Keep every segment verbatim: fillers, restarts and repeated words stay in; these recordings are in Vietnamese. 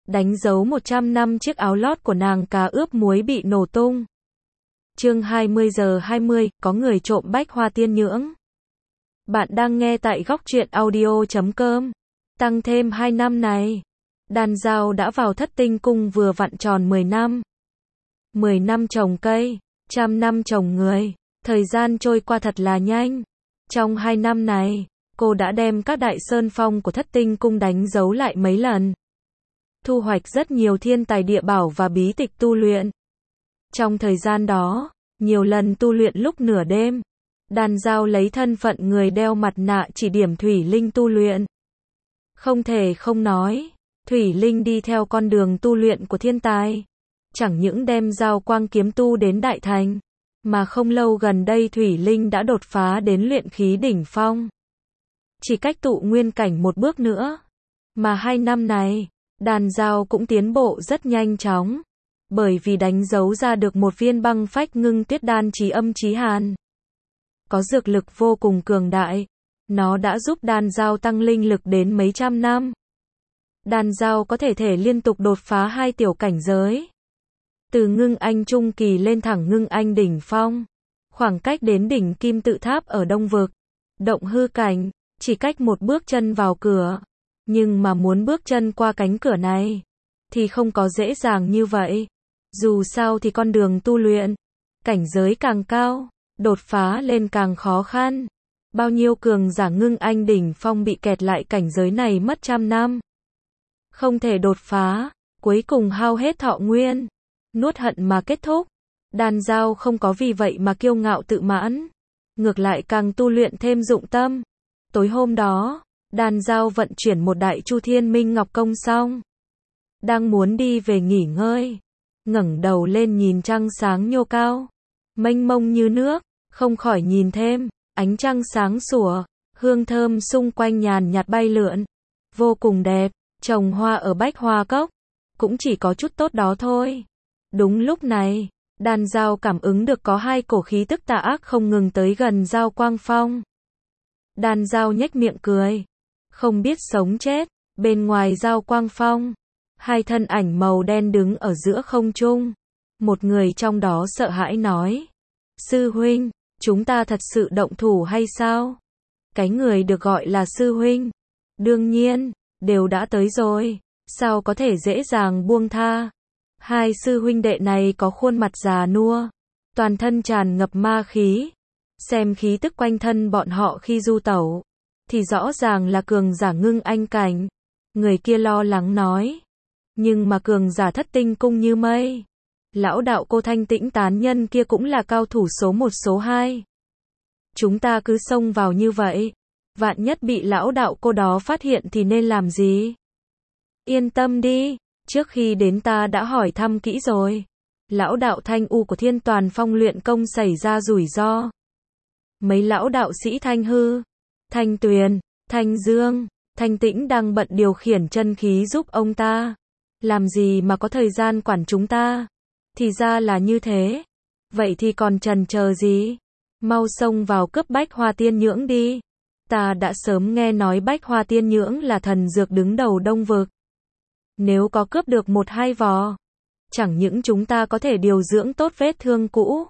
đánh dấu một trăm năm chiếc áo lót của nàng cá ướp muối bị nổ tung. Chương hai mươi giờ hai mươi, có người trộm bách hoa tiên nhưỡng. Bạn đang nghe tại góc truyện audio chấm com. Tăng thêm hai năm này, đàn dao đã vào thất tinh cung vừa vặn tròn mười năm. mười năm trồng cây, trăm năm trồng người. Thời gian trôi qua thật là nhanh. Trong hai năm này, cô đã đem các đại sơn phong của thất tinh cung đánh dấu lại mấy lần. Thu hoạch rất nhiều thiên tài địa bảo và bí tịch tu luyện. Trong thời gian đó, nhiều lần tu luyện lúc nửa đêm, đàn dao lấy thân phận người đeo mặt nạ chỉ điểm Thủy Linh tu luyện. Không thể không nói, Thủy Linh đi theo con đường tu luyện của thiên tài. Chẳng những đem Giao Quang kiếm tu đến đại thành, mà không lâu gần đây Thủy Linh đã đột phá đến luyện khí đỉnh phong. Chỉ cách tụ nguyên cảnh một bước nữa. Mà hai năm này, đàn dao cũng tiến bộ rất nhanh chóng. Bởi vì đánh dấu ra được một viên băng phách ngưng tuyết đan chí âm chí hàn. Có dược lực vô cùng cường đại. Nó đã giúp đàn dao tăng linh lực đến mấy trăm năm. Đàn dao có thể thể liên tục đột phá hai tiểu cảnh giới. Từ ngưng anh trung kỳ lên thẳng ngưng anh đỉnh phong. Khoảng cách đến đỉnh kim tự tháp ở Đông Vực, động hư cảnh, chỉ cách một bước chân vào cửa. Nhưng mà muốn bước chân qua cánh cửa này, thì không có dễ dàng như vậy. Dù sao thì con đường tu luyện, cảnh giới càng cao, đột phá lên càng khó khăn. Bao nhiêu cường giả ngưng anh đỉnh phong bị kẹt lại cảnh giới này mất trăm năm. Không thể đột phá, cuối cùng hao hết thọ nguyên, nuốt hận mà kết thúc. Đàn dao không có vì vậy mà kiêu ngạo tự mãn, ngược lại càng tu luyện thêm dụng tâm. Tối hôm đó, đàn dao vận chuyển một đại chu thiên minh ngọc công xong, đang muốn đi về nghỉ ngơi, ngẩng đầu lên nhìn trăng sáng nhô cao, mênh mông như nước, không khỏi nhìn thêm, ánh trăng sáng sủa, hương thơm xung quanh nhàn nhạt bay lượn, vô cùng đẹp. Trồng hoa ở bách hoa cốc, cũng chỉ có chút tốt đó thôi. Đúng lúc này, đàn dao cảm ứng được có hai cổ khí tức tà ác không ngừng tới gần Giao Quang Phong. Đàn dao nhếch miệng cười, không biết sống chết. Bên ngoài Giao Quang Phong, hai thân ảnh màu đen đứng ở giữa không trung. Một người trong đó sợ hãi nói: Sư huynh, chúng ta thật sự động thủ hay sao? Cái người được gọi là sư huynh, đương nhiên, đều đã tới rồi, sao có thể dễ dàng buông tha. Hai sư huynh đệ này có khuôn mặt già nua, toàn thân tràn ngập ma khí. Xem khí tức quanh thân bọn họ khi du tẩu, thì rõ ràng là cường giả ngưng anh cảnh. Người kia lo lắng nói: nhưng mà cường giả thất tinh cung như mây. Lão đạo cô thanh tĩnh tán nhân kia cũng là cao thủ số một số hai. Chúng ta cứ xông vào như vậy, vạn nhất bị lão đạo cô đó phát hiện thì nên làm gì? Yên tâm đi, trước khi đến ta đã hỏi thăm kỹ rồi. Lão đạo Thanh U của Thiên Toàn Phong luyện công xảy ra rủi ro. Mấy lão đạo sĩ Thanh Hư, Thanh Tuyền, Thanh Dương, Thanh Tĩnh đang bận điều khiển chân khí giúp ông ta. Làm gì mà có thời gian quản chúng ta? Thì ra là như thế. Vậy thì còn chần chờ gì? Mau xông vào cướp bách hoa tiên nhưỡng đi. Ta đã sớm nghe nói bách hoa tiên nhưỡng là thần dược đứng đầu Đông Vực. Nếu có cướp được một hai vò, chẳng những chúng ta có thể điều dưỡng tốt vết thương cũ,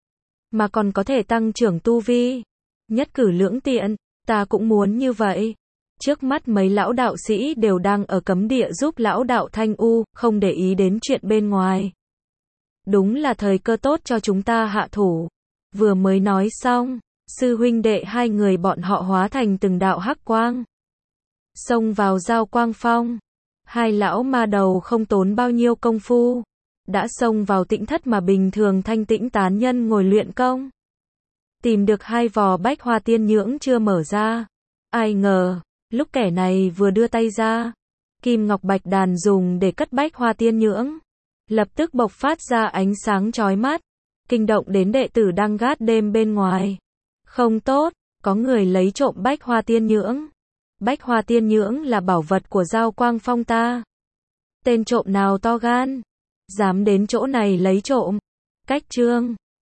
mà còn có thể tăng trưởng tu vi. Nhất cử lưỡng tiện, ta cũng muốn như vậy. Trước mắt mấy lão đạo sĩ đều đang ở cấm địa giúp lão đạo Thanh U, không để ý đến chuyện bên ngoài. Đúng là thời cơ tốt cho chúng ta hạ thủ. Vừa mới nói xong, sư huynh đệ hai người bọn họ hóa thành từng đạo hắc quang, xông vào Giao Quang Phong. Hai lão ma đầu không tốn bao nhiêu công phu, đã xông vào tĩnh thất mà bình thường thanh tĩnh tán nhân ngồi luyện công. Tìm được hai vò bách hoa tiên nhưỡng chưa mở ra. Ai ngờ, lúc kẻ này vừa đưa tay ra, kim ngọc bạch đàn dùng để cất bách hoa tiên nhưỡng, lập tức bộc phát ra ánh sáng chói mắt, kinh động đến đệ tử đang gác đêm bên ngoài. Không tốt, có người lấy trộm bách hoa tiên nhưỡng. Bách hoa tiên nhưỡng là bảo vật của Giao Quang Phong ta. Tên trộm nào to gan, dám đến chỗ này lấy trộm. Cách chương